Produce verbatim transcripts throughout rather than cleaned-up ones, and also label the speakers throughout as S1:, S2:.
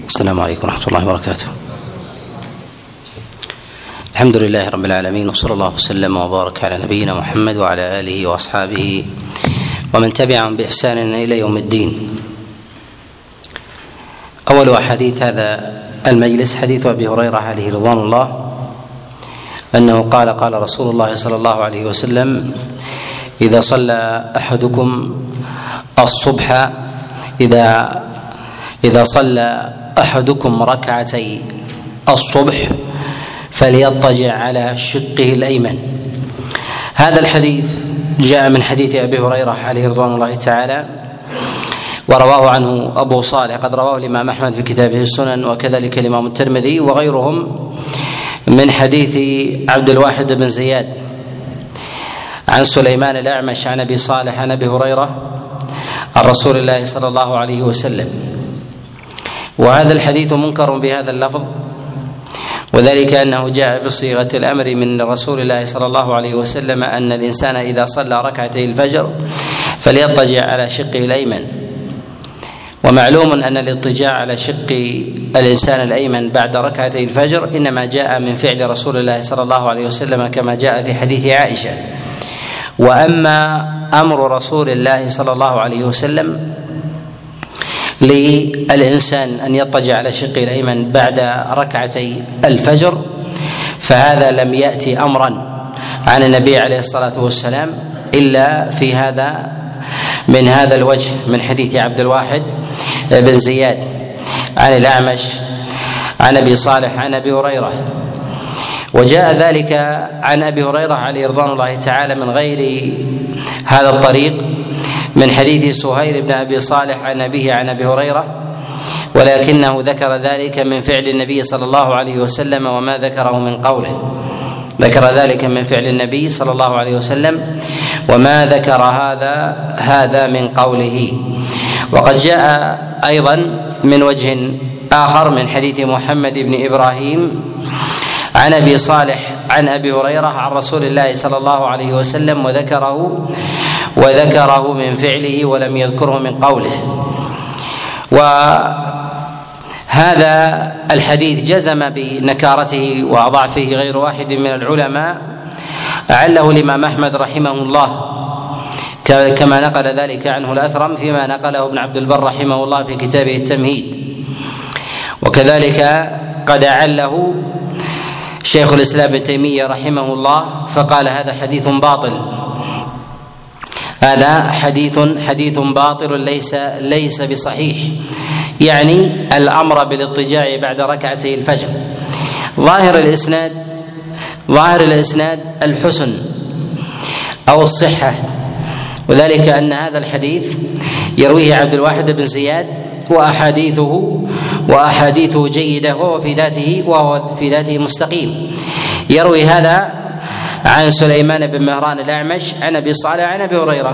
S1: السلام عليكم ورحمة الله وبركاته. الحمد لله رب العالمين، وصلى الله وسلم وبارك على نبينا محمد وعلى آله وأصحابه ومن تبعهم بإحسان إلى يوم الدين. أول أحاديث هذا المجلس حديث أبي هريرة عليه رضوان الله أنه قال قال رسول الله صلى الله عليه وسلم: إذا صلى أحدكم الصبح إذا إذا صلى أحدكم ركعتي الصبح فليضطجع على شقه الأيمن. هذا الحديث جاء من حديث أبي هريرة عليه رضوان الله تعالى، ورواه عنه أبو صالح، قد رواه الإمام أحمد في كتابه السنن، وكذلك الإمام الترمذي وغيرهم، من حديث عبد الواحد بن زياد عن سليمان الأعمش عن أبي صالح عن أبي هريرة عن رسول الله صلى الله عليه وسلم. وهذا الحديث منكر بهذا اللفظ، وذلك أنه جاء بصيغة الأمر من رسول الله صلى الله عليه وسلم أن الإنسان إذا صلى ركعتي الفجر فليضطجع على شقه الأيمن. ومعلوم أن الاضطجاع على شق الإنسان الأيمن بعد ركعتي الفجر إنما جاء من فعل رسول الله صلى الله عليه وسلم كما جاء في حديث عائشة. وأما أمر رسول الله صلى الله عليه وسلم للإنسان أن يضطجع على شقه الأيمن بعد ركعتي الفجر فهذا لم يأتي أمرا عن النبي عليه الصلاة والسلام إلا في هذا من هذا الوجه، من حديث عبد الواحد بن زياد عن الأعمش عن أبي صالح عن أبي هريرة. وجاء ذلك عن أبي هريرة عليه رضوان الله تعالى من غير هذا الطريق، من حديث سهيل بن أبي صالح عن أبيه عن أبي هريرة، ولكنه ذكر ذلك من فعل النبي صلى الله عليه وسلم وما ذكره من قوله، ذكر ذلك من فعل النبي صلى الله عليه وسلم وما ذكر هذا هذا من قوله. وقد جاء أيضا من وجه آخر من حديث محمد بن إبراهيم عن أبي صالح عن أبي هريرة عن رسول الله صلى الله عليه وسلم وذكره وذكره من فعله ولم يذكره من قوله. وهذا الحديث جزم بنكارته وضعفه غير واحد من العلماء، أعله الإمام أحمد رحمه الله كما نقل ذلك عنه الأثرم فيما نقله ابن عبد البر رحمه الله في كتابه التمهيد، وكذلك قد أعله شيخ الإسلام ابن تيمية رحمه الله فقال هذا حديث باطل، هذا حديث حديث باطل ليس ليس بصحيح، يعني الأمر بالاضطجاع بعد ركعتي الفجر. ظاهر الإسناد ظاهر الإسناد الحسن أو الصحة، وذلك أن هذا الحديث يرويه عبد الواحد بن زياد وأحاديثه وأحاديثه جيدة وهو في ذاته وهو في ذاته مستقيم. يروي هذا عن سليمان بن مهران الأعمش عن أبي صالح عن أبي هريرة،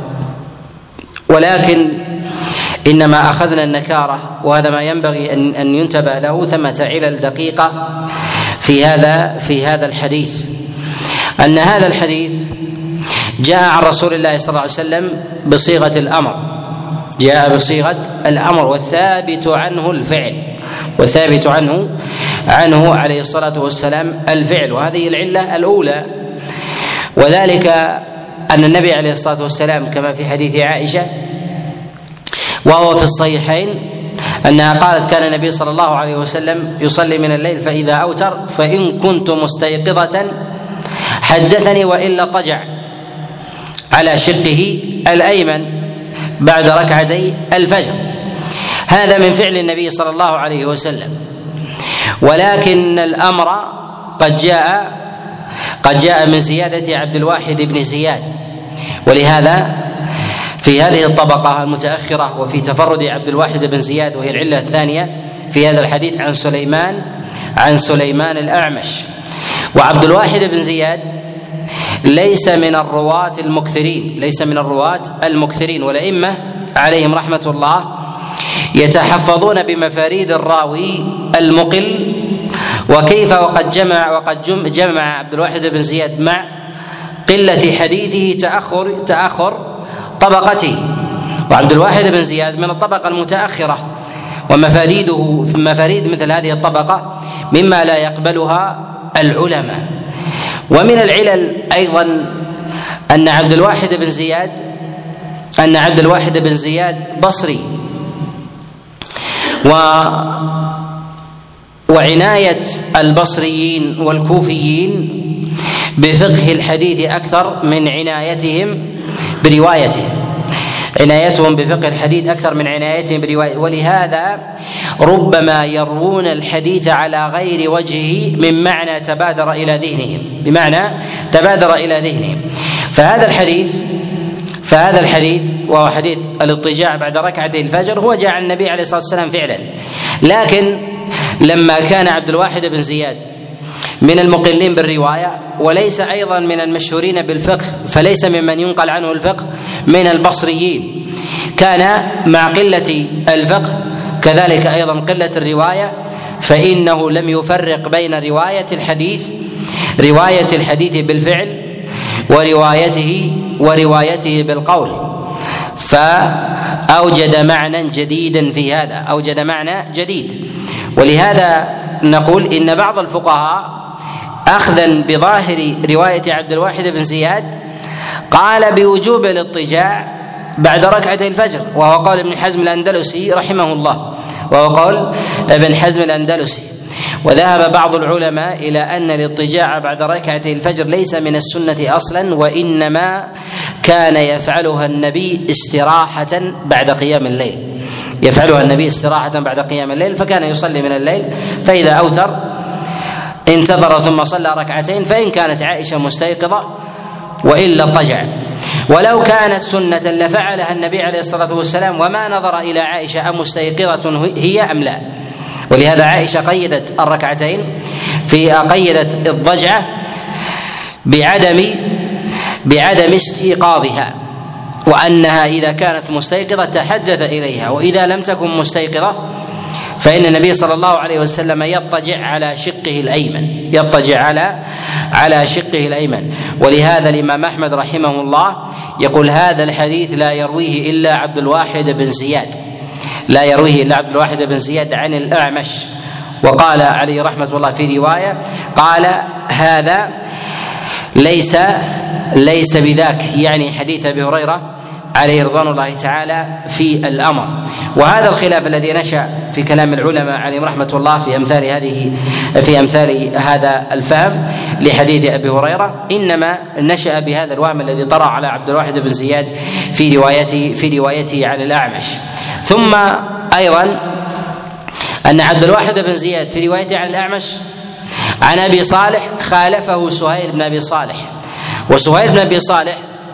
S1: ولكن إنما أخذنا النكارة، وهذا ما ينبغي أن أن ينتبه له. ثمة علل دقيقة في هذا في هذا الحديث، أن هذا الحديث جاء عن رسول الله صلى الله عليه وسلم بصيغة الأمر، جاء بصيغة الأمر والثابت عنه الفعل، والثابت عنه عنه عليه الصلاة والسلام الفعل. وهذه العلة الأولى، وذلك أن النبي عليه الصلاة والسلام كما في حديث عائشة وهو في الصحيحين أنها قالت: كان النبي صلى الله عليه وسلم يصلي من الليل فإذا أوتر فإن كنت مستيقظة حدثني وإلا اضطجع على شقه الأيمن بعد ركعتي الفجر. هذا من فعل النبي صلى الله عليه وسلم، ولكن الأمر قد جاء قد جاء من زيادة عبد الواحد بن زياد، ولهذا في هذه الطبقة المتأخرة وفي تفرد عبد الواحد بن زياد، وهي العلة الثانية في هذا الحديث، عن سليمان عن سليمان الأعمش. وعبد الواحد بن زياد ليس من الرواة المكثرين ليس من الرواة المكثرين والأئمة عليهم رحمة الله يتحفظون بمفاريد الراوي المقل، وكيف وقد جمع وقد جمع عبد الواحد بن زياد مع قلة حديثه تأخر تأخر طبقته. وعبد الواحد بن زياد من الطبقة المتأخرة، ومفاريده مفاريد مثل هذه الطبقة مما لا يقبلها العلماء. ومن العلل أيضا أن عبد الواحد بن زياد أن عبد الواحد بن زياد بصري، و وعناية البصريين والكوفيين بفقه الحديث أكثر من عنايتهم بروايته، عنايتهم بفقه الحديث أكثر من عنايتهم بروايته، ولهذا ربما يروون الحديث على غير وجهه من معنى تبادر إلى ذهنهم بمعنى تبادر إلى ذهنهم. فهذا الحديث فهذا الحديث وهو حديث الاضطجاع بعد ركعتي الفجر هو جاء عن النبي عليه الصلاة والسلام فعلا، لكن لما كان عبد الواحد بن زياد من المقلين بالرواية وليس أيضا من المشهورين بالفقه، فليس ممن ينقل عنه الفقه من البصريين، كان مع قلة الفقه كذلك أيضا قلة الرواية، فإنه لم يفرق بين رواية الحديث رواية الحديث بالفعل وروايته وروايته بالقول، فأوجد معنى جديدا في هذا أوجد معنى جديد. ولهذا نقول إن بعض الفقهاء أخذا بظاهر رواية عبد الواحد بن زياد قال بوجوب الاضطجاع بعد ركعتي الفجر، وهو قول ابن حزم الأندلسي رحمه الله وهو قول ابن حزم الأندلسي. وذهب بعض العلماء إلى أن الاضطجاع بعد ركعتي الفجر ليس من السنة أصلا، وإنما كان يفعلها النبي استراحة بعد قيام الليل يفعلها النبي استراحة بعد قيام الليل، فكان يصلي من الليل فإذا أوتر انتظر ثم صلى ركعتين، فإن كانت عائشة مستيقظة وإلا اضطجع. ولو كانت سنة لفعلها النبي عليه الصلاة والسلام وما نظر إلى عائشة أم مستيقظة هي أم لا. ولهذا عائشة قيدت الركعتين في قيدت الضجعة بعدم بعدم استيقاظها، وأنها إذا كانت مستيقظة تحدث إليها، وإذا لم تكن مستيقظة فإن النبي صلى الله عليه وسلم يضطجع على شقه الأيمن يضطجع على على شقه الأيمن. ولهذا الإمام أحمد رحمه الله يقول هذا الحديث لا يرويه إلا عبد الواحد بن زياد لا يرويه إلا عبد الواحد بن زياد عن الأعمش. وقال عليه رحمة الله في رواية قال هذا ليس ليس بذاك، يعني حديث أبي هريرة عليه رضوان الله تعالى في الأمر. وهذا الخلاف الذي نشأ في كلام العلماء عليهم رحمة الله في أمثال هذه في أمثال هذا الفهم لحديث أبي هريرة إنما نشأ بهذا الوهم الذي طرأ على عبد الواحد بن زياد في روايته في روايته عن الأعمش. ثم أيضا أن عبد الواحد بن زياد في روايته عن الأعمش عن أبي صالح خالفه سهيل بن أبي صالح، وسهيل بن أبي صالح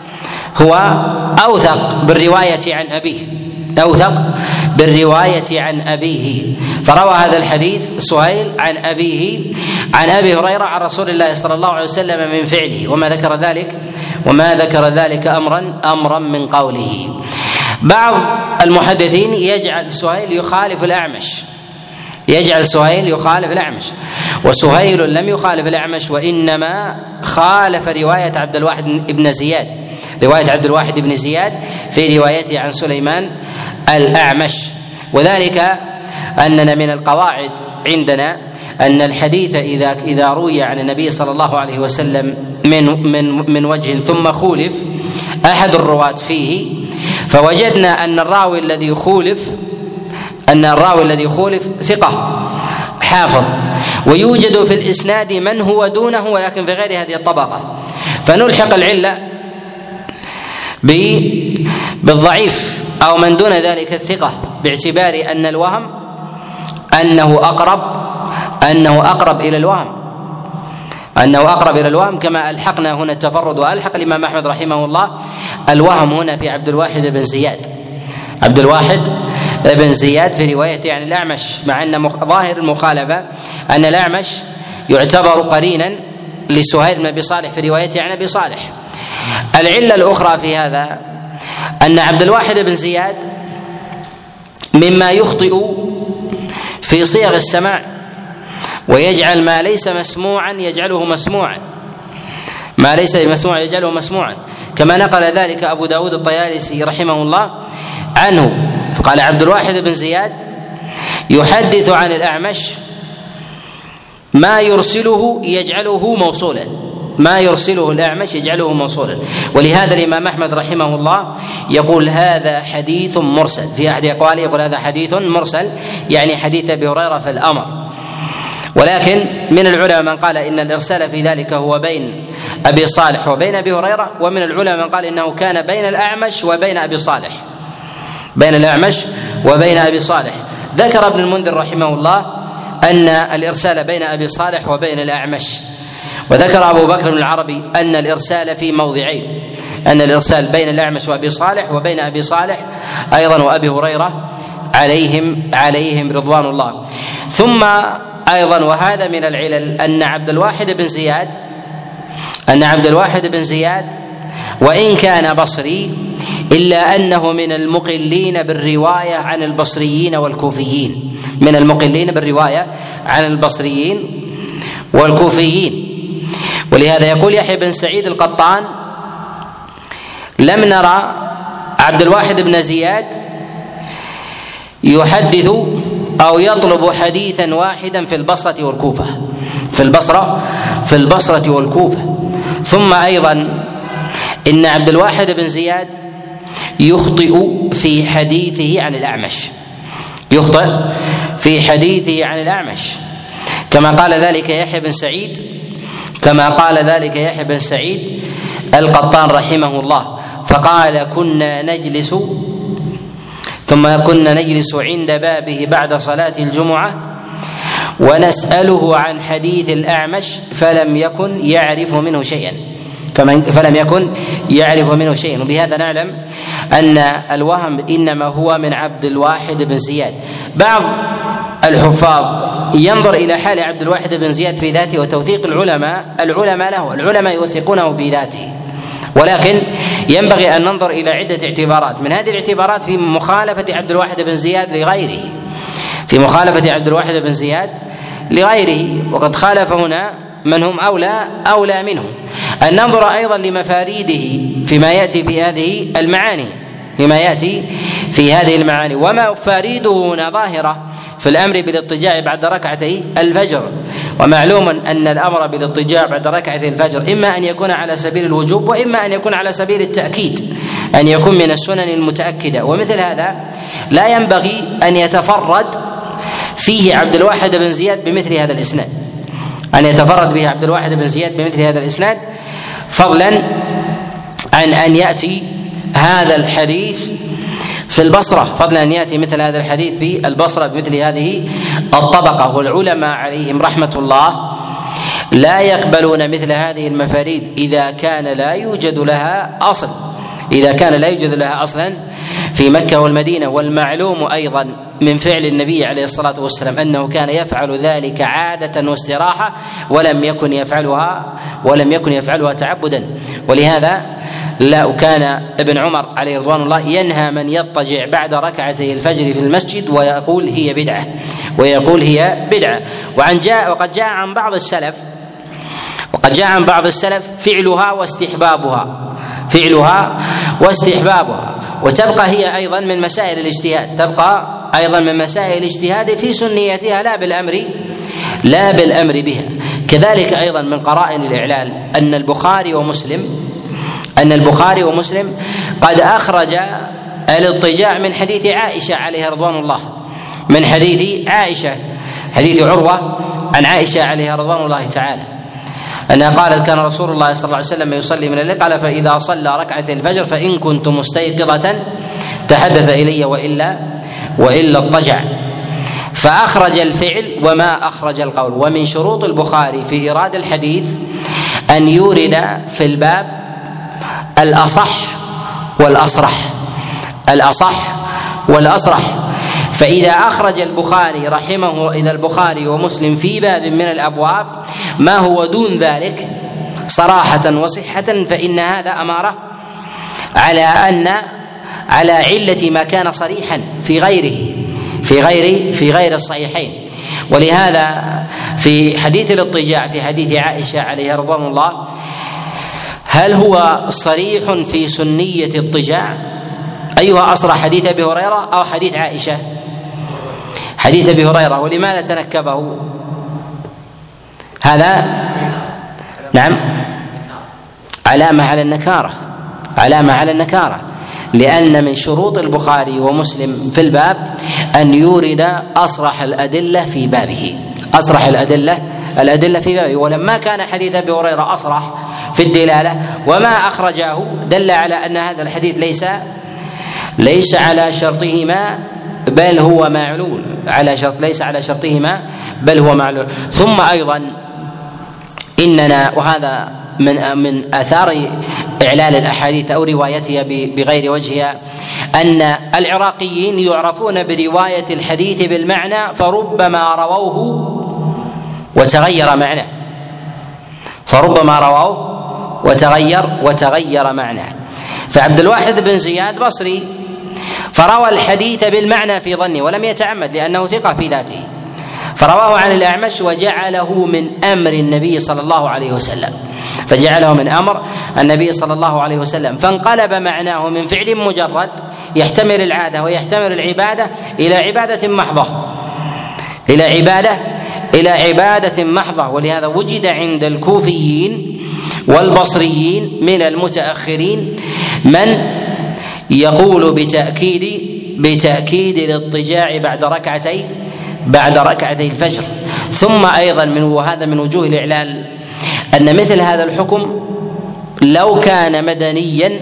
S1: هو أوثق بالرواية عن أبيه أوثق بالرواية عن أبيه فروى هذا الحديث سهيل عن أبيه عن أبي هريرة عن رسول الله صلى الله عليه وسلم من فعله، وما ذكر ذلك وما ذكر ذلك أمرا أمرا من قوله. بعض المحدثين يجعل سهيل يخالف الأعمش يجعل سهيل يخالف الأعمش وسهيل لم يخالف الأعمش، وإنما خالف رواية عبد الواحد بن زياد رواية عبد الواحد بن زياد في روايته عن سليمان الأعمش. وذلك أننا من القواعد عندنا أن الحديث إذا إذا روي عن النبي صلى الله عليه وسلم من من من وجه ثم خولف أحد الرواة فيه، فوجدنا أن الراوي الذي خولف أن الراوي الذي خولف ثقة حافظ، ويوجد في الإسناد من هو دونه ولكن في غير هذه الطبقة، فنلحق العلة بالضعيف أو من دون ذلك الثقة باعتبار أن الوهم أنه أقرب أنه أقرب إلى الوهم أنه أقرب إلى الوهم كما ألحقنا هنا التفرد، وألحق الإمام أحمد رحمه الله الوهم هنا في عبد الواحد بن زياد عبد الواحد بن زياد في روايته عن الأعمش، مع أن ظاهر المخالفة أن الأعمش يعتبر قرينا لسهيل بن أبي صالح في روايته عن أبي صالح. العلة الأخرى في هذا أن عبد الواحد بن زياد مما يخطئ في صيغ السماع ويجعل ما ليس مسموعا يجعله مسموعا ما ليس مسموعا يجعله مسموعا كما نقل ذلك أبو داود الطيالسي رحمه الله عنه، فقال عبد الواحد بن زياد يحدث عن الأعمش ما يرسله يجعله موصولا، ما يرسله الأعمش يجعله موصولا. ولهذا الإمام أحمد رحمه الله يقول هذا حديث مرسل، في أحد أقواله يقول هذا حديث مرسل، يعني حديث أبي هريرة في الأمر. ولكن من العلماء من قال إن الإرسال في ذلك هو بين أبي صالح وبين أبي هريرة، ومن العلماء من قال إنه كان بين الأعمش وبين أبي صالح، بين الأعمش وبين أبي صالح. ذكر ابن المنذر رحمه الله أن الإرسال بين أبي صالح وبين الأعمش، وذكر أبو بكر بن العربي أن الإرسال في موضعين، أن الإرسال بين الأعمش وأبي صالح وبين أبي صالح أيضا وأبي هريرة عليهم عليهم رضوان الله. ثم أيضا وهذا من العلل أن عبد الواحد بن زياد أن عبد الواحد بن زياد وإن كان بصري إلا أنه من المقلين بالرواية عن البصريين والكوفيين، من المقلين بالرواية عن البصريين والكوفيين. ولهذا يقول يحيى بن سعيد القطان لم نرى عبد الواحد بن زياد يحدث أو يطلب حديثا واحدا في البصرة والكوفة، في البصرة في البصرة والكوفة. ثم أيضا إن عبد الواحد بن زياد يخطئ في حديثه عن الأعمش، يخطئ في حديثه عن الأعمش كما قال ذلك يحيى بن سعيد كما قال ذلك يحيى بن سعيد القطان رحمه الله، فقال كنا نجلس ثم كنا نجلس عند بابه بعد صلاة الجمعة ونسأله عن حديث الأعمش فلم يكن يعرف منه شيئا فلم يكن يعرف منه شيئا. وبهذا نعلم أن الوهم إنما هو من عبد الواحد بن زياد. بعض الحفاظ ينظر إلى حال عبد الواحد بن زياد في ذاته وتوثيق العلماء العلماء له العلماء يوثقونه في ذاته، ولكن ينبغي أن ننظر إلى عدة اعتبارات. من هذه الاعتبارات في مخالفة عبد الواحد بن زياد لغيره في مخالفة عبد الواحد بن زياد لغيره وقد خالف هنا من هم أولى أولى منه. أن ننظر أيضا لمفاريده فيما يأتي في هذه المعاني فيما يأتي في هذه المعاني وما مفاريده هنا ظاهرة في الأمر بالاضطجاع بعد ركعتي الفجر. ومعلوم أن الأمر بالاضطجاع بعد ركعتي الفجر إما أن يكون على سبيل الوجوب وإما أن يكون على سبيل التأكيد، أن يكون من السنن المتأكدة. ومثل هذا لا ينبغي أن يتفرد فيه عبد الواحد بن زياد بمثل هذا الإسناد أن يتفرد به عبد الواحد بن زياد بمثل هذا الإسناد فضلا عن أن يأتي هذا الحديث في البصرة فضلا أن يأتي مثل هذا الحديث في البصرة بمثل هذه الطبقة. والعلماء عليهم رحمة الله لا يقبلون مثل هذه المفاريد إذا كان لا يوجد لها أصل إذا كان لا يوجد لها أصلا في مكة والمدينة. والمعلوم أيضا من فعل النبي عليه الصلاة والسلام أنه كان يفعل ذلك عادة واستراحة ولم يكن يفعلها ولم يكن يفعلها تعبدا. ولهذا لا كان ابن عمر عليه رضوان الله ينهى من يضطجع بعد ركعتي الفجر في المسجد ويقول هي بدعة ويقول هي بدعة. وعن جاء وقد جاء عن بعض السلف وقد جاء عن بعض السلف فعلها واستحبابها فعلها واستحبابها وتبقى هي أيضا من مسائل الاجتهاد تبقى أيضا من مسائل الاجتهاد في سنيتها لا بالأمر لا بالأمر بها. كذلك أيضا من قرائن الإعلال أن البخاري ومسلم أن البخاري ومسلم قد أخرج الاضطجاع من حديث عائشة عليها رضوان الله من حديث عائشة حديث عروة عن عائشة عليها رضوان الله تعالى أنها قالت كان رسول الله صلى الله عليه وسلم يصلي من الليل قال فإذا صلى ركعة الفجر فإن كنت مستيقظة تحدث إلي وإلا وإلا اضطجع فأخرج الفعل وما أخرج القول. ومن شروط البخاري في إيراد الحديث أن يورد في الباب الأصح والأصرح الأصح والأصرح فإذا أخرج البخاري رحمه إذا البخاري ومسلم في باب من الأبواب ما هو دون ذلك صراحة وصحة فإن هذا أمارة على أن على علة ما كان صريحا في غيره في غير في غير الصحيحين. ولهذا في حديث الاضطجاع في حديث عائشة عليها رضوان الله هل هو صريح في سنية اضطجاع؟ أيها أصرح حديث أبي هريرة أو حديث عائشة؟ حديث ابي هريره. ولماذا تنكبه؟ هذا نعم علامه على النكاره، علامه على النكاره، لان من شروط البخاري ومسلم في الباب ان يورد اصرح الادله في بابه، اصرح الادله الادله في بابه. ولما كان حديث ابي هريره اصرح في الدلاله وما اخرجاه دل على ان هذا الحديث ليس ليس على شرطهما بل هو معلول، على شرط ليس على شرطهما بل هو معلول. ثم ايضا اننا، وهذا من من اثار اعلال الاحاديث او روايتها بغير وجهها، ان العراقيين يعرفون بروايه الحديث بالمعنى فربما رووه وتغير معناه، فربما رووه وتغير وتغير معناه. فعبد الواحد بن زياد بصري فروى الحديث بالمعنى في ظنه ولم يتعمد لأنه ثقة في ذاته، فرواه عن الأعمش وجعله من أمر النبي صلى الله عليه وسلم، فجعله من أمر النبي صلى الله عليه وسلم، فانقلب معناه من فعل مجرد يحتمل العادة ويحتمل العبادة إلى عبادة محضة، إلى عبادة إلى عبادة محضة. ولهذا وجد عند الكوفيين والبصريين من المتأخرين من يقول بتأكيد بتأكيد الاضطجاع بعد ركعتي بعد ركعتي الفجر. ثم أيضا من وهذا من وجوه الإعلال أن مثل هذا الحكم لو كان مدنيا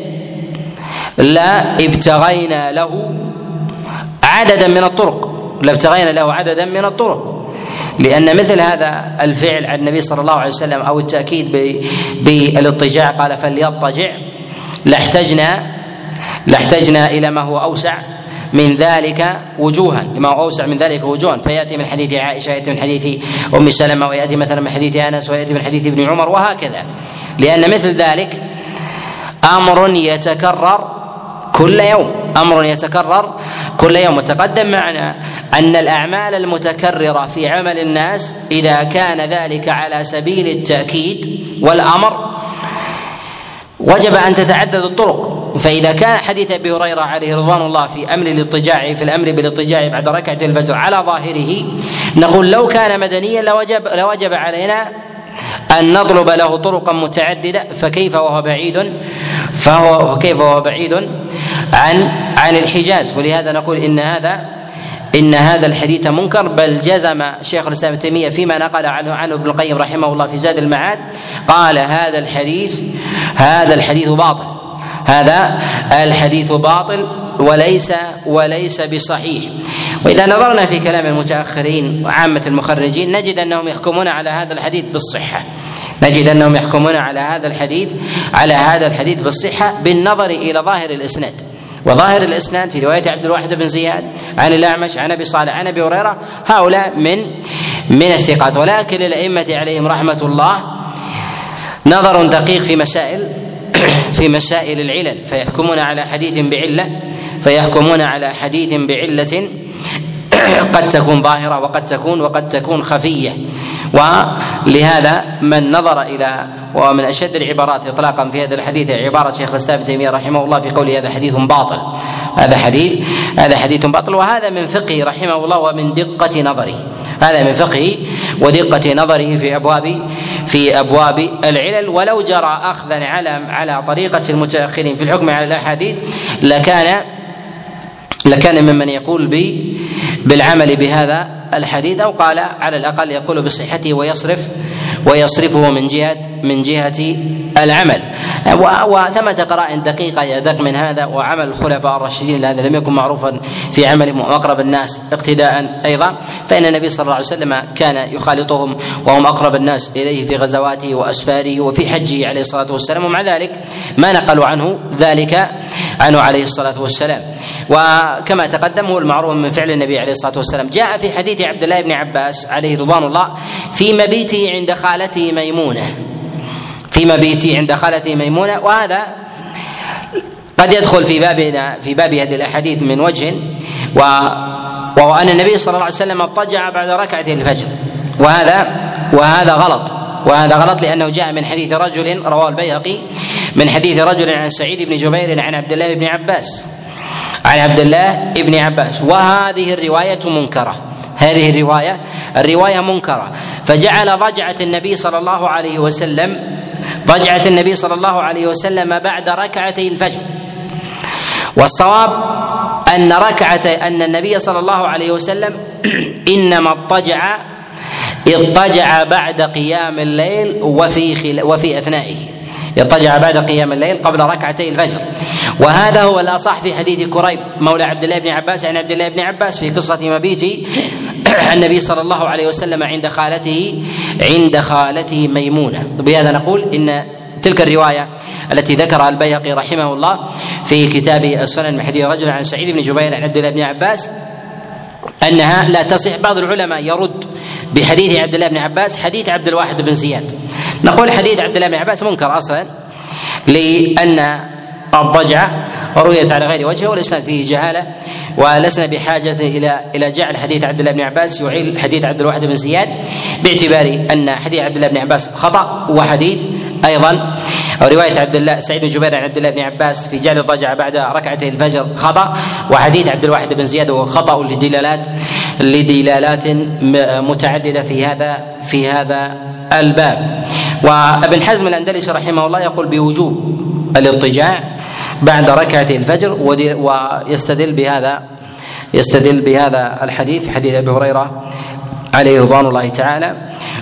S1: لا ابتغينا له عددا من الطرق، لابتغينا له عددا من الطرق، لأن مثل هذا الفعل عن النبي صلى الله عليه وسلم أو التأكيد بالاضطجاع قال فليضطجع لاحتجنا لاحتجنا إلى ما هو أوسع من ذلك وجوها، لما هو أوسع من ذلك وجوها، فيأتي من حديث عائشة، يأتي من حديث أم سلمة، ويأتي مثلا من حديث أنس، ويأتي من حديث ابن عمر، وهكذا، لأن مثل ذلك أمر يتكرر كل يوم، أمر يتكرر كل يوم. وتقدم معنا أن الأعمال المتكررة في عمل الناس إذا كان ذلك على سبيل التأكيد والأمر وجب أن تتعدد الطرق. فإذا كان حديث أبي هريرة عليه رضوان الله في أمر الاضطجاع في الأمر بالاضطجاع بعد ركعة الفجر على ظاهره، نقول لو كان مدنيا لوجب لوجب علينا أن نطلب له طرقا متعددة، فكيف وهو بعيد فهو فكيف وهو بعيد عن عن الحجاز. ولهذا نقول إن هذا إن هذا الحديث منكر، بل جزم شيخ الإسلام ابن تيمية فيما نقل عنه عنه ابن القيم رحمه الله في زاد المعاد، قال هذا الحديث هذا الحديث باطل، هذا الحديث باطل وليس وليس بصحيح. وإذا نظرنا في كلام المتأخرين وعامة المخرجين نجد أنهم يحكمون على هذا الحديث بالصحة، نجد أنهم يحكمون على هذا الحديث على هذا الحديث بالصحة بالنظر إلى ظاهر الإسناد. وظاهر الإسناد في رواية عبد الواحد بن زياد عن الأعمش عن أبي صالح عن أبي هريرة هؤلاء من من الثقات. ولكن للأئمة عليهم رحمة الله نظر دقيق في مسائل في مسائل العلل، فيحكمون على حديث بعلة فيحكمون على حديث بعلة قد تكون ظاهرة وقد تكون وقد تكون خفية. ولهذا من نظر إلى ومن أشد العبارات إطلاقا في هذا الحديث عبارة شيخ الإسلام ابن تيمية رحمه الله في قوله هذا حديث باطل، هذا حديث هذا حديث باطل. وهذا من فقهه رحمه الله ومن دقة نظره، هذا من فقهه ودقة نظره في أبواب في أبواب العلل. ولو جرى أخذا على على طريقة المتأخرين في الحكم على الأحاديث لكان لكان ممن يقول ب بالعمل بهذا الحديث، أو قال على الأقل يقول بصحته ويصرف ويصرفه من جهة من جهة العمل. وثمة قرائن دقيقة يدق من هذا، وعمل الخلفاء الراشدين هذا لم يكن معروفا في عملهم وأقرب الناس اقتداء أيضا، فإن النبي صلى الله عليه وسلم كان يخالطهم وهم أقرب الناس إليه في غزواته وأسفاره وفي حجه عليه الصلاة والسلام، ومع ذلك ما نقلوا عنه ذلك عنه عليه الصلاة والسلام. وكما تقدم هو المعروف من فعل النبي عليه الصلاة والسلام. جاء في حديث عبد الله بن عباس عليه رضوان الله في مبيته عند خالته ميمونة، في مبيته عند خالته ميمونة، وهذا قد يدخل في بابنا في باب هذه الأحاديث من وجه، وهو أن النبي صلى الله عليه وسلم اضطجع بعد ركعة الفجر، وهذا وهذا غلط وهذا غلط لأنه جاء من حديث رجل رواه البيهقي من حديث رجل عن سعيد بن جبير عن عبد الله بن عباس عن عبد الله بن عباس، وهذه الرواية منكرة، هذه الرواية الرواية منكرة، فجعل ضجعة النبي صلى الله عليه وسلم ضجعة النبي صلى الله عليه وسلم بعد ركعتي الفجر. والصواب أن ركعة أن النبي صلى الله عليه وسلم إنما اضطجع اضطجع بعد قيام الليل وفي خل... وفي أثنائه، اضطجع بعد قيام الليل قبل ركعتي الفجر. وهذا هو الأصح في حديث كريب مولى عبد الله بن عباس عن عبد الله بن عباس في قصة مبيت النبي صلى الله عليه وسلم عند خالته عند خالته ميمونة. بهذا نقول إن تلك الرواية التي ذكرها البيهقي رحمه الله في كتاب السنن من حديث رجل عن سعيد بن جبير عن عبد الله بن عباس أنها لا تصح. بعض العلماء يرد بحديث عبد الله بن عباس حديث عبد الواحد بن زياد. نقول حديث عبد الله بن عباس منكر أصلا، لأن الضجعة رويت على غير وجهه والإسناد فيه جهالة، ولسنا بحاجة إلى إلى جعل حديث عبد الله بن عباس يعيل حديث عبد الواحد بن زياد، باعتبار أن حديث عبد الله بن عباس خطأ، وحديث أيضا أو رواية عبد الله سعيد بن جبير عن عبد الله بن عباس في جعل الضجعة بعد ركعتي الفجر خطأ، وحديث عبد الواحد بن زياد هو خطأ لدلالات لدلالات متعددة في هذا في هذا الباب. وابن حزم الأندلسي رحمه الله يقول بوجوب الاضطجاع بعد ركعة الفجر، ويستدل بهذا يستدل بهذا الحديث في حديث أبي هريرة عليه رضوان الله تعالى.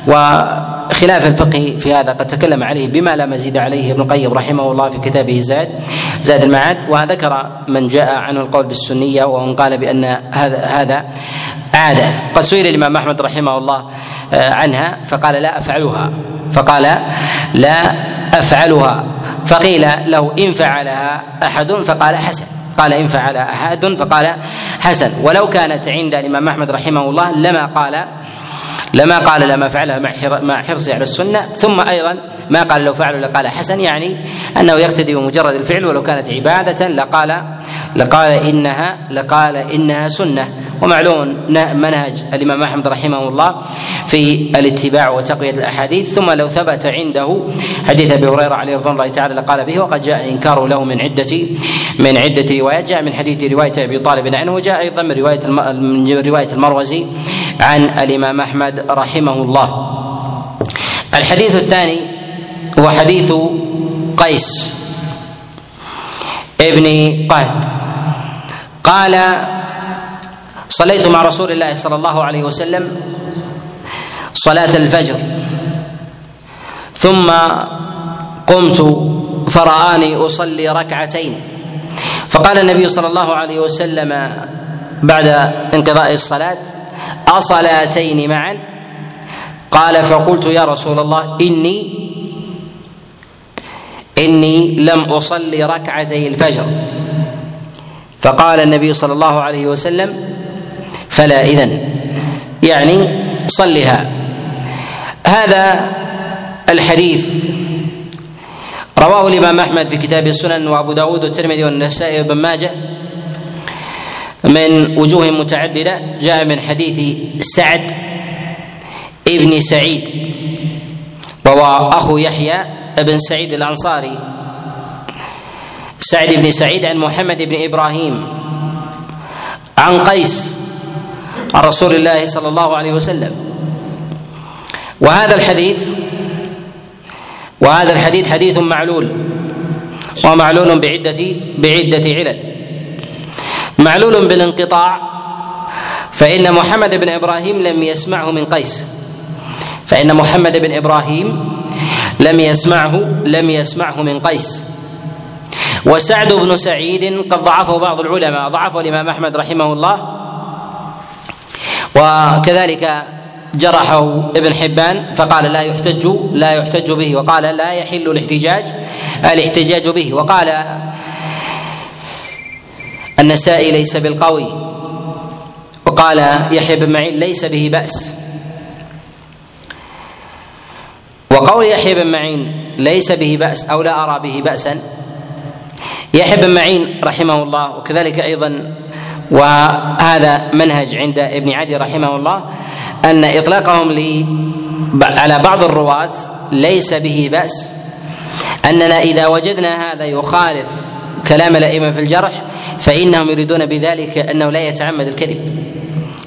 S1: وخلاف الفقه في هذا قد تكلم عليه بما لا مزيد عليه ابن القيم رحمه الله في كتابه زاد زاد المعاد، وذكر من جاء عنه القول بالسنية ومن قال بأن هذا هذا عادة. قد سئل الإمام أحمد رحمه الله عنها فقال لا أفعلها فقال لا أفعلها فقيل له إن فعلها أحد فقال حسن قال إن فعل أحد فقال حسن. ولو كانت عند الإمام أحمد رحمه الله لما قال لما قال لما فعلها مع حرصه على السنة، ثم أيضا ما قال لو فعلوا لقال حسن، يعني أنه يقتدي بمجرد الفعل، ولو كانت عبادة لقال لقال إنها لقال إنها سنة. ومعلوم منهج الإمام أحمد رحمه الله في الاتباع وتقوية الأحاديث. ثم لو ثبت عنده حديث أبي هريرة عليه رضوان الله تعالى لقال به، وقد جاء إنكاره له من عدة من عدة روايات. جاء من حديث رواية أبي طالب عنه، وجاء أيضا من رواية من رواية المروزي عن الإمام أحمد رحمه الله. الحديث الثاني هو حديث قيس ابن قهد قال صليت مع رسول الله صلى الله عليه وسلم صلاة الفجر ثم قمت فرآني أصلي ركعتين، فقال النبي صلى الله عليه وسلم بعد انقضاء الصلاة أصلاتين معا؟ قال فقلت يا رسول الله إني إني لم أصلي ركعتي الفجر. فقال النبي صلى الله عليه وسلم فلا إذن، يعني صلها. هذا الحديث رواه الإمام أحمد في كتاب السنن، وأبو داود والترمذي والنسائي وابن ماجه من وجوه متعددة. جاء من حديث سعد ابن سعيد وهو أخو يحيى ابن سعيد الأنصاري، سعد بن سعيد عن محمد بن إبراهيم عن قيس عن رسول الله صلى الله عليه وسلم. وهذا الحديث وهذا الحديث حديث معلول، ومعلول بعدة بعدة علل. معلول بالانقطاع، فإن محمد بن إبراهيم لم يسمعه من قيس فإن محمد بن إبراهيم لم يسمعه لم يسمعه من قيس. وسعد بن سعيد قد ضعفه بعض العلماء، ضعفه الإمام أحمد رحمه الله، وكذلك جرحه ابن حبان فقال لا يحتج لا يحتج به، وقال لا يحل الاحتجاج الاحتجاج به. وقال النسائي ليس بالقوي، وقال يحيى بن معين ليس به بأس. وقول يحيى بن معين ليس به بأس أو لا أرى به بأسا، يحيى بن معين رحمه الله وكذلك أيضا وهذا منهج عند ابن عدي رحمه الله أن إطلاقهم لي على بعض الرواة ليس به بأس، أننا إذا وجدنا هذا يخالف كلام الأئمة في الجرح فإنهم يريدون بذلك أنه لا يتعمد الكذب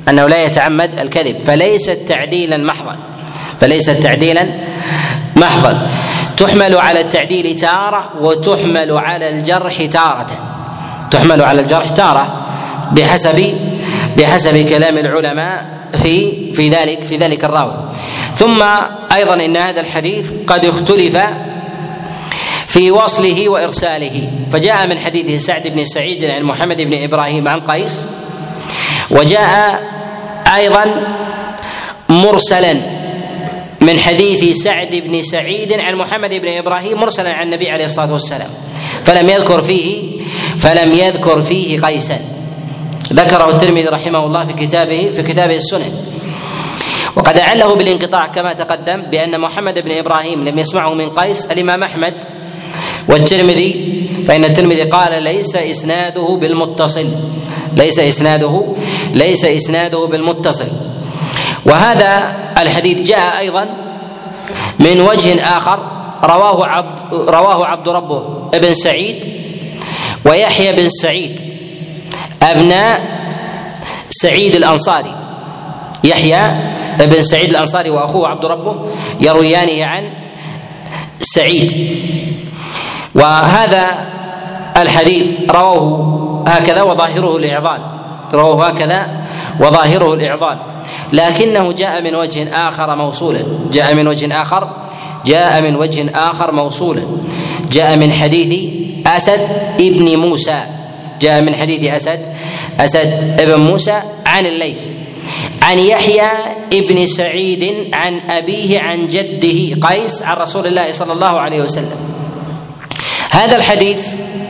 S1: أنه لا يتعمد الكذب، فليست تعديلا محضا فليست تعديلا محضا تحمل على التعديل تارة وتحمل على الجرح تارة تحمل على الجرح تارة بحسب بحسب كلام العلماء في في ذلك في ذلك الراوي. ثم أيضا إن هذا الحديث قد اختلف في وصله وإرساله، فجاء من حديث سعد بن سعيد عن محمد بن إبراهيم عن قيس، وجاء أيضا مرسلا من حديث سعد بن سعيد عن محمد بن إبراهيم مرسلا عن النبي عليه الصلاة والسلام، فلم يذكر فيه فلم يذكر فيه قيسا. ذكره الترمذي رحمه الله في كتابه في كتابه السنن، وقد أعله بالانقطاع كما تقدم بأن محمد بن إبراهيم لم يسمعه من قيس الإمام أحمد والترمذي، فإن الترمذي قال ليس إسناده بالمتصل ليس إسناده ليس إسناده بالمتصل. وهذا الحديث جاء أيضا من وجه آخر رواه عبد رواه عبد ربه ابن سعيد ويحيى بن سعيد أبناء سعيد الأنصاري، يحيى بن سعيد الأنصاري وأخوه عبد ربه يرويانه عن سعيد. وهذا الحديث رواه هكذا وظاهره الإعضال رواه هكذا وظاهره الإعضال لكنه جاء من وجه آخر موصولا جاء من وجه آخر جاء من وجه آخر موصولا جاء من حديث أسد ابن موسى جاء من حديث أسد أسد ابن موسى عن الليث عن يحيى ابن سعيد عن أبيه عن جده قيس عن رسول الله صلى الله عليه وسلم. هذا الحديث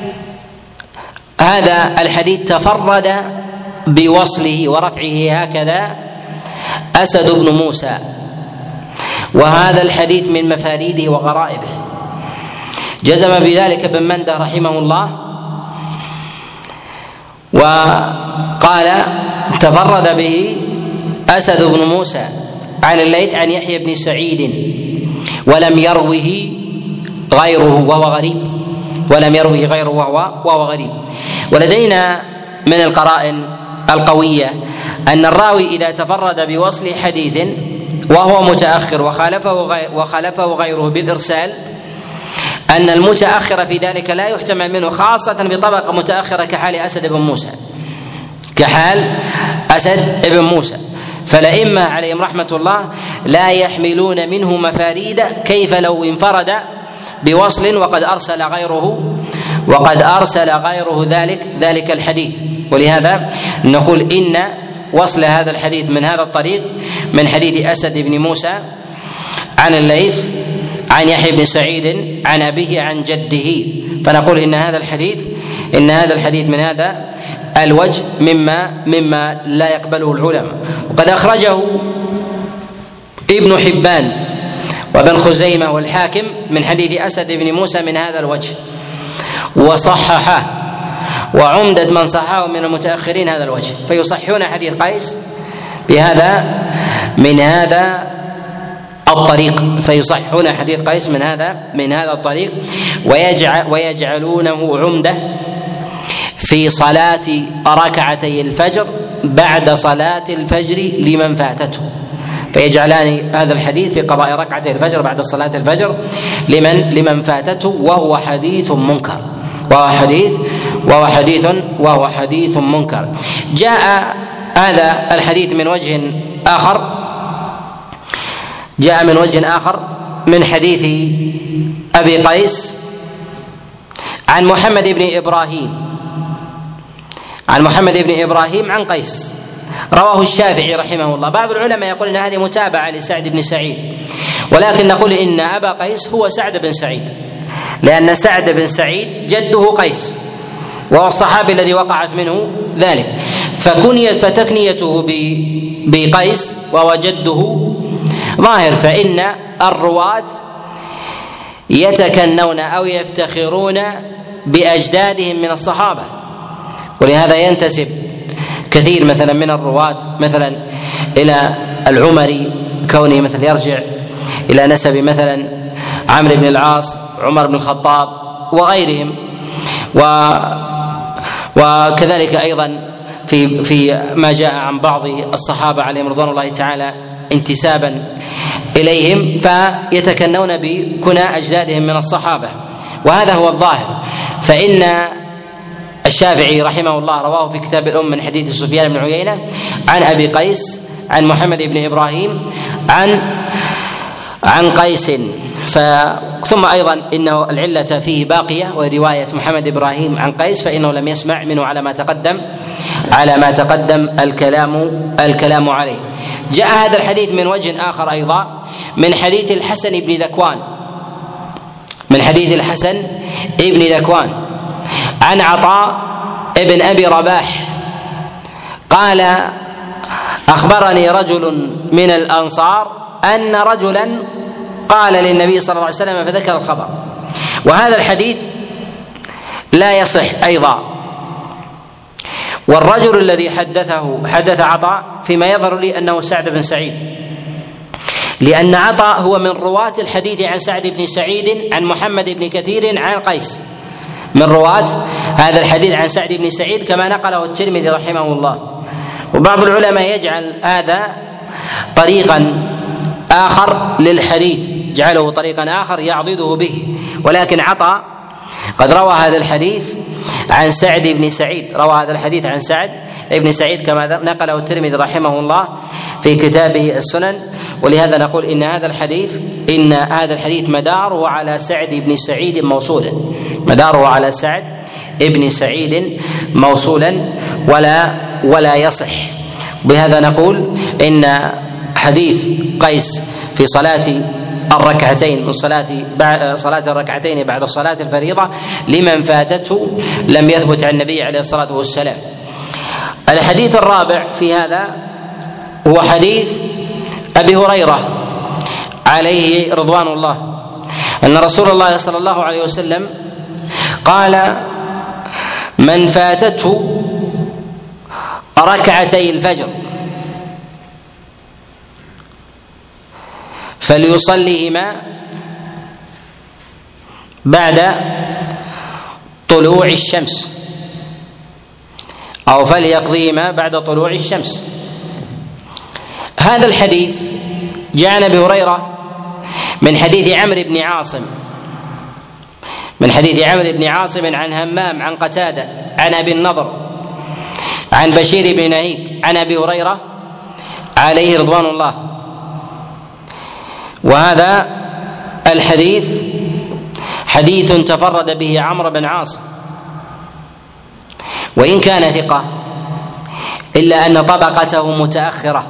S1: هذا الحديث تفرد بوصله ورفعه هكذا أسد بن موسى، وهذا الحديث من مفاريده وغرائبه. جزم بذلك ابن منده رحمه الله وقال تفرد به أسد بن موسى عن الليث عن يحيى بن سعيد ولم يروه غيره وهو غريب ولم يروه غيره وهو وهو غريب. ولدينا من القرائن القوية أن الراوي إذا تفرد بوصل حديث وهو متأخر وخالفه وخالفه غيره بالإرسال أن المتأخر في ذلك لا يحتمل منه، خاصة في طبقة متأخرة كحال أسد بن موسى كحال أسد بن موسى فالأئمة عليهم رحمة الله لا يحملون منه مفاريد، كيف لو انفرد بوصل وقد أرسل غيره وقد أرسل غيره ذلك ذلك الحديث. ولهذا نقول إن وصل هذا الحديث من هذا الطريق من حديث أسد بن موسى عن الليث عن يحيى بن سعيد عن أبيه عن جده، فنقول إن هذا الحديث إن هذا الحديث من هذا الوجه مما مما لا يقبله العلماء. وقد أخرجه ابن حبان وابن خزيمة والحاكم من حديث أسد بن موسى من هذا الوجه وصححه، وعمدة من صححه من المتأخرين هذا الوجه، فيصححون حديث قيس بهذا من هذا الطريق فيصححون حديث قيس من هذا من هذا الطريق ويجعل ويجعلونه عمدة في صلاة ركعتي الفجر بعد صلاة الفجر لمن فاتته، فيجعلان هذا الحديث في قضاء ركعتي الفجر بعد صلاة الفجر لمن لمن فاتته، وهو حديث منكر وهو حديث وهو حديث وهو حديث منكر. جاء هذا الحديث من وجه آخر جاء من وجه آخر من حديث أبي قيس عن محمد بن إبراهيم عن محمد بن إبراهيم عن قيس، رواه الشافعي رحمه الله. بعض العلماء يقول ان هذه متابعه لسعد بن سعيد، ولكن نقول ان ابا قيس هو سعد بن سعيد، لان سعد بن سعيد جده قيس وهو الصحابي الذي وقعت منه ذلك، فكنيت فتكنيته بقيس وهو جده ظاهر، فان الرواة يتكنون او يفتخرون باجدادهم من الصحابه، ولهذا ينتسب كثير مثلا من الرواة مثلا الى العمري كونه مثلا يرجع الى نسب مثلا عمرو بن العاص عمر بن الخطاب وغيرهم، و وكذلك ايضا في في ما جاء عن بعض الصحابه عليهم رضوان الله تعالى انتسابا اليهم، فيتكنون بكنى اجدادهم من الصحابه، وهذا هو الظاهر. فان الشافعي رحمه الله رواه في كتاب الأم من حديث سفيان بن عيينة عن أبي قيس عن محمد بن إبراهيم عن عن قيس. ف ثم أيضا إنه العلة فيه باقية، ورواية محمد إبراهيم عن قيس فإنه لم يسمع منه على ما تقدم على ما تقدم الكلام الكلام عليه. جاء هذا الحديث من وجه آخر أيضا من حديث الحسن بن ذكوان من حديث الحسن بن ذكوان عن عطاء ابن أبي رباح قال: أخبرني رجل من الأنصار أن رجلا قال للنبي صلى الله عليه وسلم، فذكر الخبر. وهذا الحديث لا يصح أيضا، والرجل الذي حدثه حدث عطاء فيما يظهر لي أنه سعد بن سعيد، لأن عطاء هو من رواة الحديث عن سعد بن سعيد عن محمد بن كثير عن قيس، من رواة هذا الحديث عن سعد بن سعيد كما نقله الترمذي رحمه الله. وبعض العلماء يجعل هذا طريقا آخر للحديث، جعله طريقا آخر يعضده به، ولكن عطاء قد روى هذا الحديث عن سعد بن سعيد روى هذا الحديث عن سعد بن سعيد كما نقله الترمذي رحمه الله في كتابه السنن. ولهذا نقول إن هذا الحديث إن هذا الحديث مداره على سعد بن سعيد موصولا مداره على سعد ابن سعيد موصولا ولا ولا يصح. بهذا نقول إن حديث قيس في صلاة الركعتين من صلاة صلاة الركعتين بعد صلاة الفريضة لمن فاتته لم يثبت عن النبي عليه الصلاة والسلام. الحديث الرابع في هذا هو حديث أبي هريرة عليه رضوان الله أن رسول الله صلى الله عليه وسلم قال: من فاتته ركعتي الفجر فليصليهما بعد طلوع الشمس أو فليقضيهما بعد طلوع الشمس. هذا الحديث جاء عن أبي هريرة من حديث عمرو بن عاصم من حديث عمرو بن عاصم عن همام عن قتادة عن أبي النضر عن بشير بن نهيك عن أبي هريرة عليه رضوان الله. وهذا الحديث حديث تفرد به عمرو بن عاصم، وإن كان ثقة إلا أن طبقته متأخرة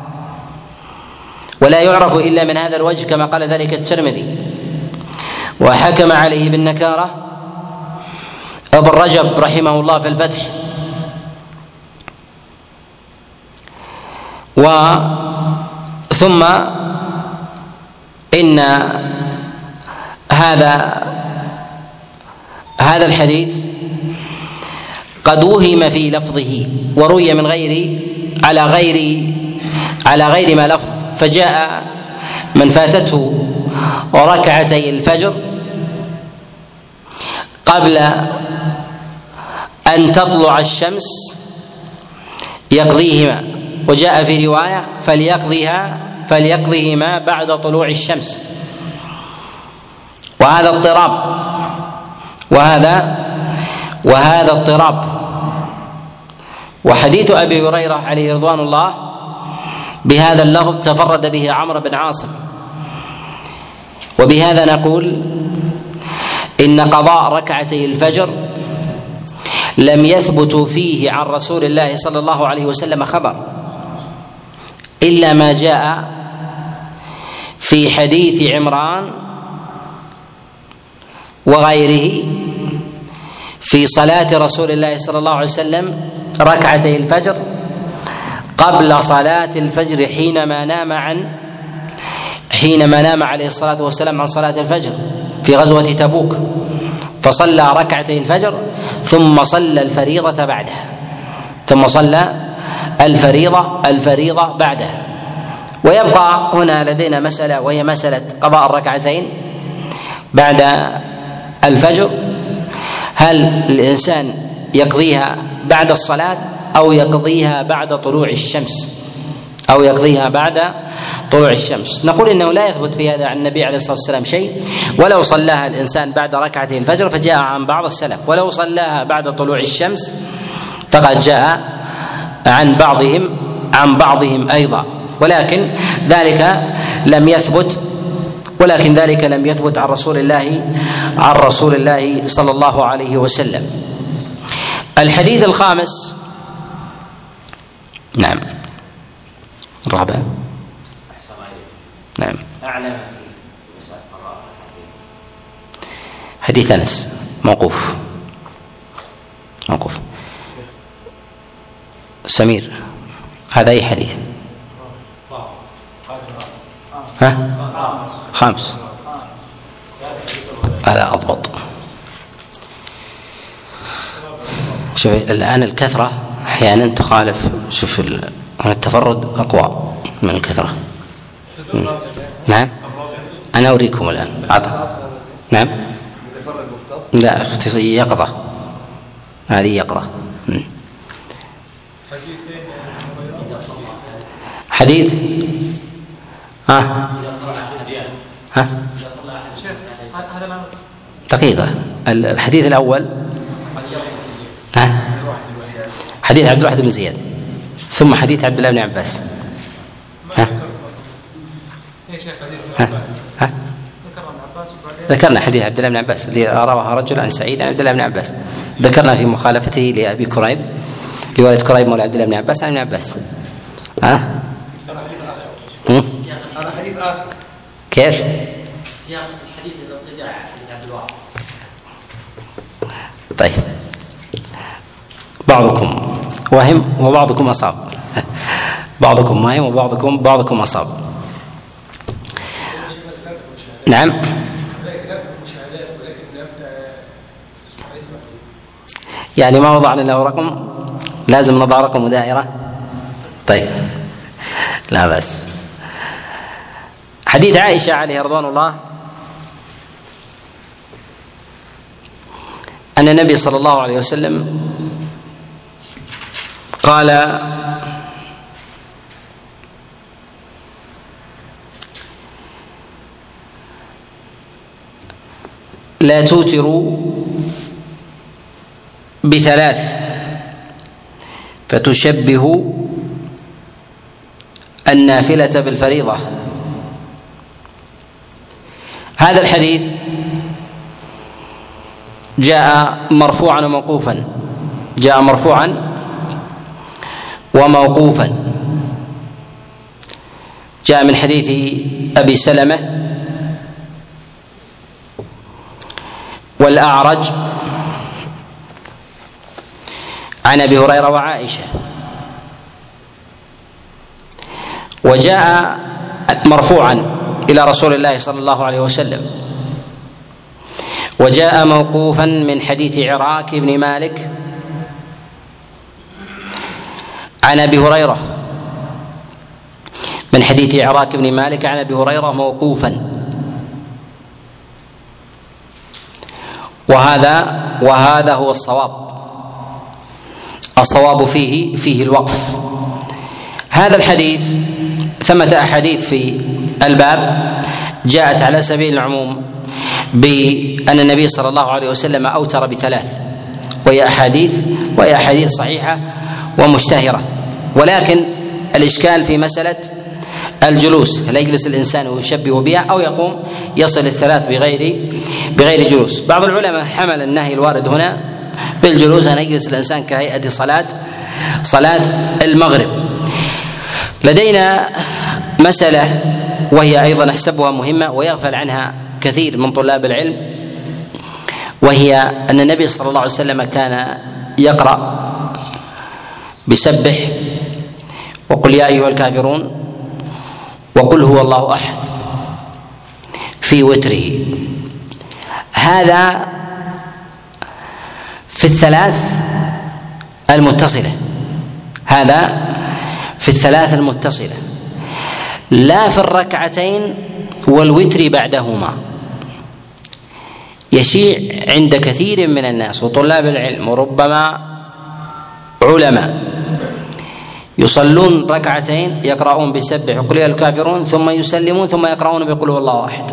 S1: ولا يعرف إلا من هذا الوجه كما قال ذلك الترمذي، وحكم عليه بالنكارة ابن رجب رحمه الله في الفتح. وثم إن هذا هذا الحديث قد وهم في لفظه وروي من غير على غير على غير ما لفظ، فجاء من فاتته ركعتي الفجر قبل أن تطلع الشمس يقضيهما، وجاء في رواية فليقضيها فليقضيهما بعد طلوع الشمس. وهذا اضطراب وهذا وهذا اضطراب وحديث أبي هريرة عليه رضوان الله بهذا اللفظ تفرد به عمرو بن عاصم. وبهذا نقول إن قضاء ركعتي الفجر لم يثبت فيه عن رسول الله صلى الله عليه وسلم خبر إلا ما جاء في حديث عمران وغيره في صلاة رسول الله صلى الله عليه وسلم ركعتي الفجر قبل صلاة الفجر حينما نام عن حينما نام عليه الصلاة والسلام عن صلاة الفجر في غزوة تبوك، فصلى ركعتي الفجر ثم صلى الفريضة بعدها ثم صلى الفريضة الفريضة بعدها. ويبقى هنا لدينا مسألة، وهي مسألة قضاء الركعتين بعد الفجر، هل الإنسان يقضيها بعد الصلاة أو يقضيها بعد طلوع الشمس أو يقضيها بعد طلوع الشمس. نقول إنه لا يثبت في هذا عن النبي عليه الصلاة والسلام شيء، ولو صلاها الإنسان بعد ركعتي الفجر فجاء عن بعض السلف، ولو صلاها بعد طلوع الشمس فقد جاء عن بعضهم عن بعضهم أيضا، ولكن ذلك لم يثبت ولكن ذلك لم يثبت عن رسول الله عن رسول الله صلى الله عليه وسلم. الحديث الخامس، نعم الرابع، نعم أعلم في مسألة قضاء حديث أنس موقوف موقوف سمير، هذا أي حديث؟ ها؟ خامس، هذا أضبط. شوف الآن الكثرة أحيانا تخالف، شوف التفرد أقوى من الكثرة. نعم أنا أريكم الآن عطا. نعم لا يقظة، هذه يقظة. حديث ها ها دقيقة، الحديث الأول ها حديث عبد الواحد بن زياد، ثم حديث عبد الله بن عباس. ها ها ها ذكرنا حديث عبد الله بن عباس الذي رواه رجل عن سعيد عن عبد الله بن عباس، ذكرنا في مخالفته لأبي كريب رواية كريب مولى عبد الله بن عباس عن ابن عباس. ها هذا حديث آخر. كيف؟ سياق الحديث الذي جاء عن عبد الواحد. طيب بعضكم وهم وبعضكم أصاب بعضكم وهم وبعضكم بعضكم أصاب. نعم يعني ما وضعنا له رقم، لازم نضع رقم دائرة. طيب لا بس. حديث عائشة عليه رضوان الله أن النبي صلى الله عليه وسلم قال: لا توتروا بثلاث فتشبهوا النافلة بالفريضة. هذا الحديث جاء مرفوعا وموقوفا جاء مرفوعا وموقوفا جاء من حديث أبي سلمة والأعرج عن أبي هريرة وعائشة، وجاء مرفوعا إلى رسول الله صلى الله عليه وسلم، وجاء موقوفا من حديث عراك بن مالك عن أبي هريرة من حديث عراك بن مالك عن أبي هريرة موقوفا. وهذا وهذا هو الصواب الصواب فيه فيه الوقف. هذا الحديث ثمة أحاديث في الباب جاءت على سبيل العموم بأن النبي صلى الله عليه وسلم أوتر بثلاث، وهي أحاديث وهي أحاديث صحيحة ومشتهرة، ولكن الإشكال في مسألة الجلوس، هل يجلس الإنسان ويشبه بها أو يقوم يصل الثلاث بغير بغير جلوس. بعض العلماء حمل النهي الوارد هنا بالجلوس أن يجلس الإنسان كهيئة صلاة صلاة المغرب. لدينا مسألة وهي أيضا أحسبها مهمة ويغفل عنها كثير من طلاب العلم، وهي أن النبي صلى الله عليه وسلم كان يقرأ بسبح وقل يا أيها الكافرون وقل هو الله أحد في وتره. هذا في الثلاث المتصلة هذا في الثلاث المتصلة لا في الركعتين والوتر بعدهما. يشيع عند كثير من الناس وطلاب العلم وربما علماء يصلون ركعتين يقرؤون بسبح وقل يا الكافرون ثم يسلمون ثم يقرؤون بقل هو الله احد.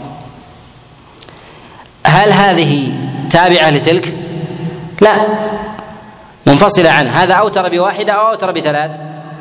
S1: هل هذه تابعة لتلك؟ لا، منفصلة عنه. هذا أوتر بواحدة أو أوتر بثلاث؟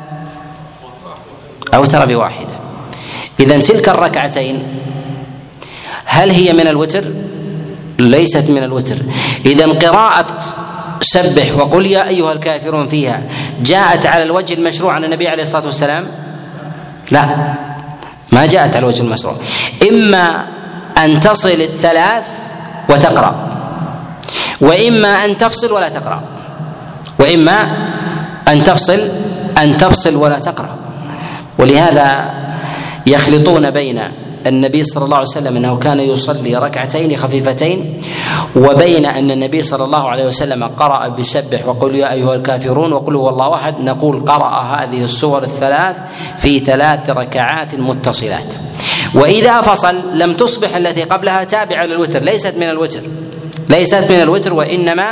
S1: أوتر بواحدة. إذن تلك الركعتين هل هي من الوتر؟ ليست من الوتر. إذن قراءة سبح وقل يا أيها الكافرون فيها جاءت على الوجه المشروع عن النبي عليه الصلاة والسلام؟ لا، ما جاءت على الوجه المشروع. إما أن تصل الثلاث وتقرأ، وإما أن تفصل ولا تقرأ، وإما أن تفصل أن تفصل ولا تقرأ. ولهذا يخلطون بين النبي صلى الله عليه وسلم أنه كان يصلي ركعتين خفيفتين، وبين أن النبي صلى الله عليه وسلم قرأ بسبح وقل يا أيها الكافرون وقل هو الله أحد. نقول قرأ هذه السور الثلاث في ثلاث ركعات متصلات. وإذا فصل لم تصبح التي قبلها تابعة للوتر، ليست من الوتر، ليست من الوتر وإنما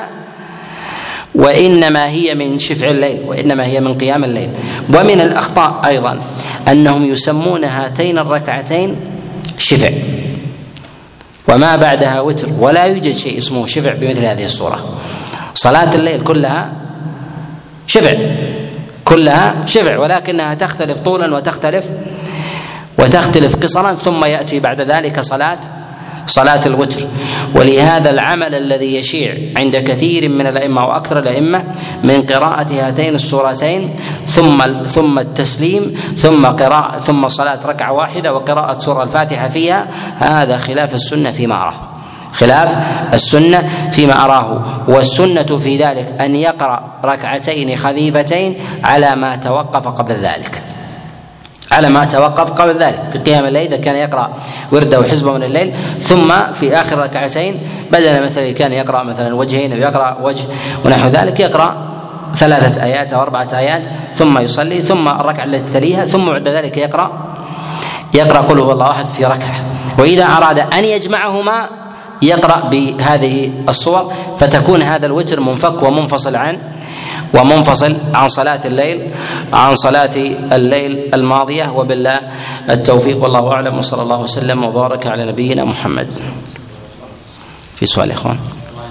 S1: وإنما هي من شفع الليل، وإنما هي من قيام الليل. ومن الأخطاء أيضا أنهم يسمون هاتين الركعتين شفع وما بعدها وتر، ولا يوجد شيء اسمه شفع بمثل هذه الصورة. صلاة الليل كلها شفع، كلها شفع، ولكنها تختلف طولا وتختلف وتختلف قصرا، ثم يأتي بعد ذلك صلاة صلاة الوتر. ولهذا العمل الذي يشيع عند كثير من الأئمة وأكثر الأئمة من قراءة هاتين السورتين ثم ثم التسليم ثم قراءة ثم صلاة ركعة واحدة وقراءة سورة الفاتحة فيها، هذا خلاف السنة فيما أراه، خلاف السنة فيما أراه. والسنة في ذلك أن يقرأ ركعتين خفيفتين على ما توقف قبل ذلك، على ما توقف قبل ذلك في قيام الليل إذا كان يقرأ ورده وحزبه من الليل، ثم في آخر ركعتين بدل مثلا كان يقرأ مثلا وجهين أو يقرأ وجه ونحو ذلك يقرأ ثلاثة آيات أو أربعة آيات ثم يصلي، ثم الركعة التي تليها، ثم بعد ذلك يقرأ يقرأ قل هو الله أحد في ركعة. وإذا أراد أن يجمعهما يقرأ بهذه الصور، فتكون هذا الوتر منفك ومنفصل عن ومنفصل عن صلاة الليل عن صلاة الليل الماضية. وبالله التوفيق، والله أعلم، وصلى الله وسلم وبارك على نبينا محمد. في سؤال يا إخوان؟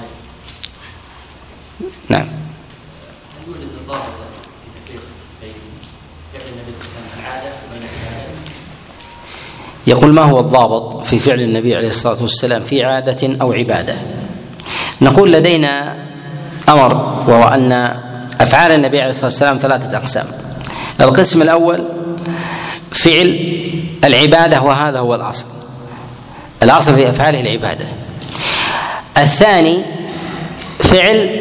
S1: نعم. يقول ما هو الضابط في فعل النبي عليه الصلاة والسلام في عادة أو عبادة؟ نقول لدينا أمر، وهو أن أفعال النبي عليه الصلاة والسلام ثلاثة أقسام. القسم الأول فعل العبادة، وهذا هو الأصل، الأصل في أفعاله العبادة. الثاني فعل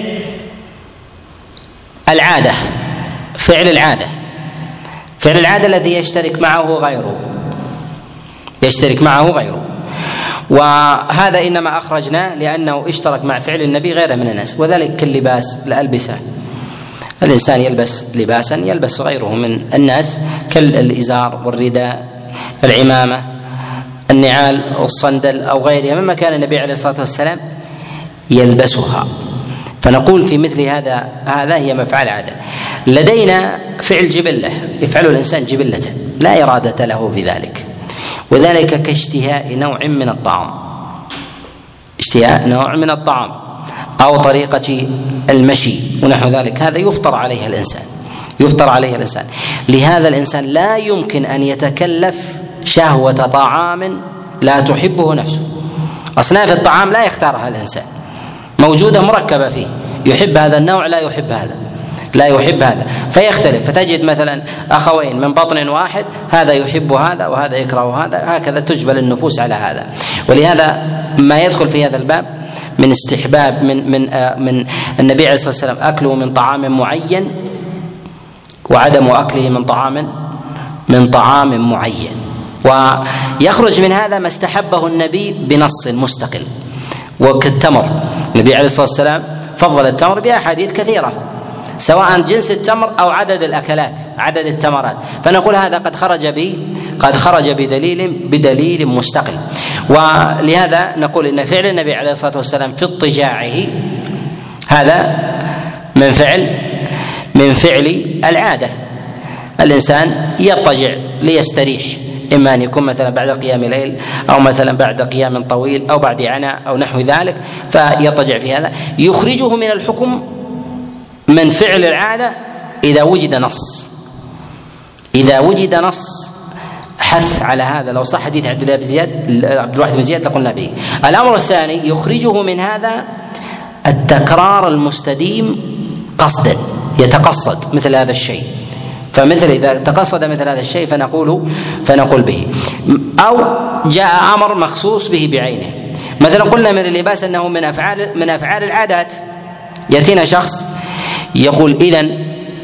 S1: العادة، فعل العادة، فعل العادة الذي يشترك معه غيره، يشترك معه غيره. وهذا إنما أخرجناه لأنه اشترك مع فعل النبي غيره من الناس، وذلك كاللباس، الألبسة، الإنسان يلبس لباسا يلبس غيره من الناس كالإزار والرداء، العمامة، النعال والصندل أو غيرها مما كان النبي عليه الصلاة والسلام يلبسها. فنقول في مثل هذا هذا هي مفعل عادة. لدينا فعل جبلة، يفعله الإنسان جبلة لا إرادة له في ذلك، وذلك كاشتهاء نوع من الطعام، اشتهاء نوع من الطعام أو طريقة المشي ونحو ذلك، هذا يفطر عليه الإنسان، يفطر عليه الإنسان. لهذا الإنسان لا يمكن أن يتكلف شهوة طعام لا تحبه نفسه. أصناف الطعام لا يختارها الإنسان، موجودة مركبة فيه، يحب هذا النوع لا يحب هذا، لا يحب هذا، فيختلف. فتجد مثلا أخوين من بطن واحد، هذا يحب هذا وهذا يكره هذا، هكذا تجبل النفوس على هذا. ولهذا ما يدخل في هذا الباب من استحباب من من من النبي عليه الصلاة والسلام أكله من طعام معين، وعدم أكله من طعام من طعام معين. ويخرج من هذا ما استحبه النبي بنص مستقل، وكالتمر، النبي عليه الصلاة والسلام فضل التمر بأحاديث كثيرة، سواء جنس التمر أو عدد الأكلات، عدد التمرات، فنقول هذا قد خرج ب قد خرج بدليل بدليل مستقل. ولهذا نقول إن فعل النبي عليه الصلاة والسلام في اضطجاعه هذا من فعل من فعل العادة، الإنسان يضطجع ليستريح، إما أن يكون مثلا بعد قيام ليل أو مثلا بعد قيام طويل أو بعد عناء أو نحو ذلك، فيضطجع في هذا. يخرجه من الحكم من فعل العادة إذا وجد نص، إذا وجد نص حث على هذا. لو صح حديث عبد الله بن زياد عبد الواحد بن زياد لقلنا به. الأمر الثاني يخرجه من هذا التكرار المستديم قصدا، يتقصد مثل هذا الشيء، فمثل إذا تقصد مثل هذا الشيء فنقول فنقول به. أو جاء أمر مخصوص به بعينه، مثلا قلنا من اللباس أنه من أفعال من أفعال العادات. يأتينا شخص يقول إذن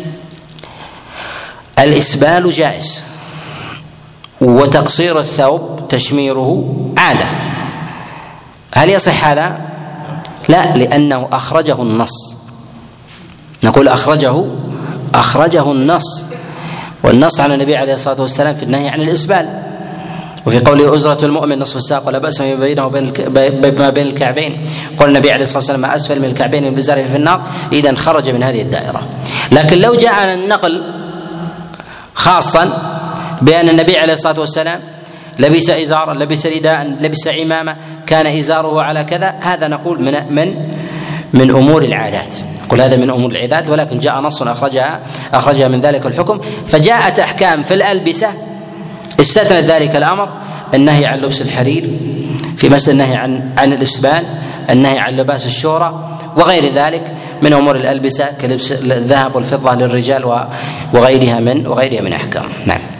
S1: الإسبال جائز وتقصير الثوب تشميره عادة، هل يصح هذا؟ لا، لأنه أخرجه النص. نقول أخرجه أخرجه النص، والنص على النبي عليه الصلاة والسلام في النهي عن الإسبال، وفي قوله أزرة المؤمن نصف الساق ولا بأس ما بينه وبين ما بين الكعبين، قال النبي عليه الصلاة والسلام ما أسفل من الكعبين من الإزار في النار، إذن خرج من هذه الدائرة. لكن لو جاء النقل خاصا بأن النبي عليه الصلاة والسلام لبس إزارا، لبس رداء، لبس عمامة، كان إزاره على كذا، هذا نقول من من من أمور العادات، نقول هذا من أمور العادات، ولكن جاء نص أخرجها أخرجها من ذلك الحكم. فجاءت أحكام في الألبسة استثنت ذلك الأمر، النهي عن لبس الحرير، في مسألة النهي عن عن الإسبال، النهي عن لباس الشورى وغير ذلك من أمور الألبسة كلبس الذهب والفضة للرجال وغيرها من وغيرها من أحكام. نعم.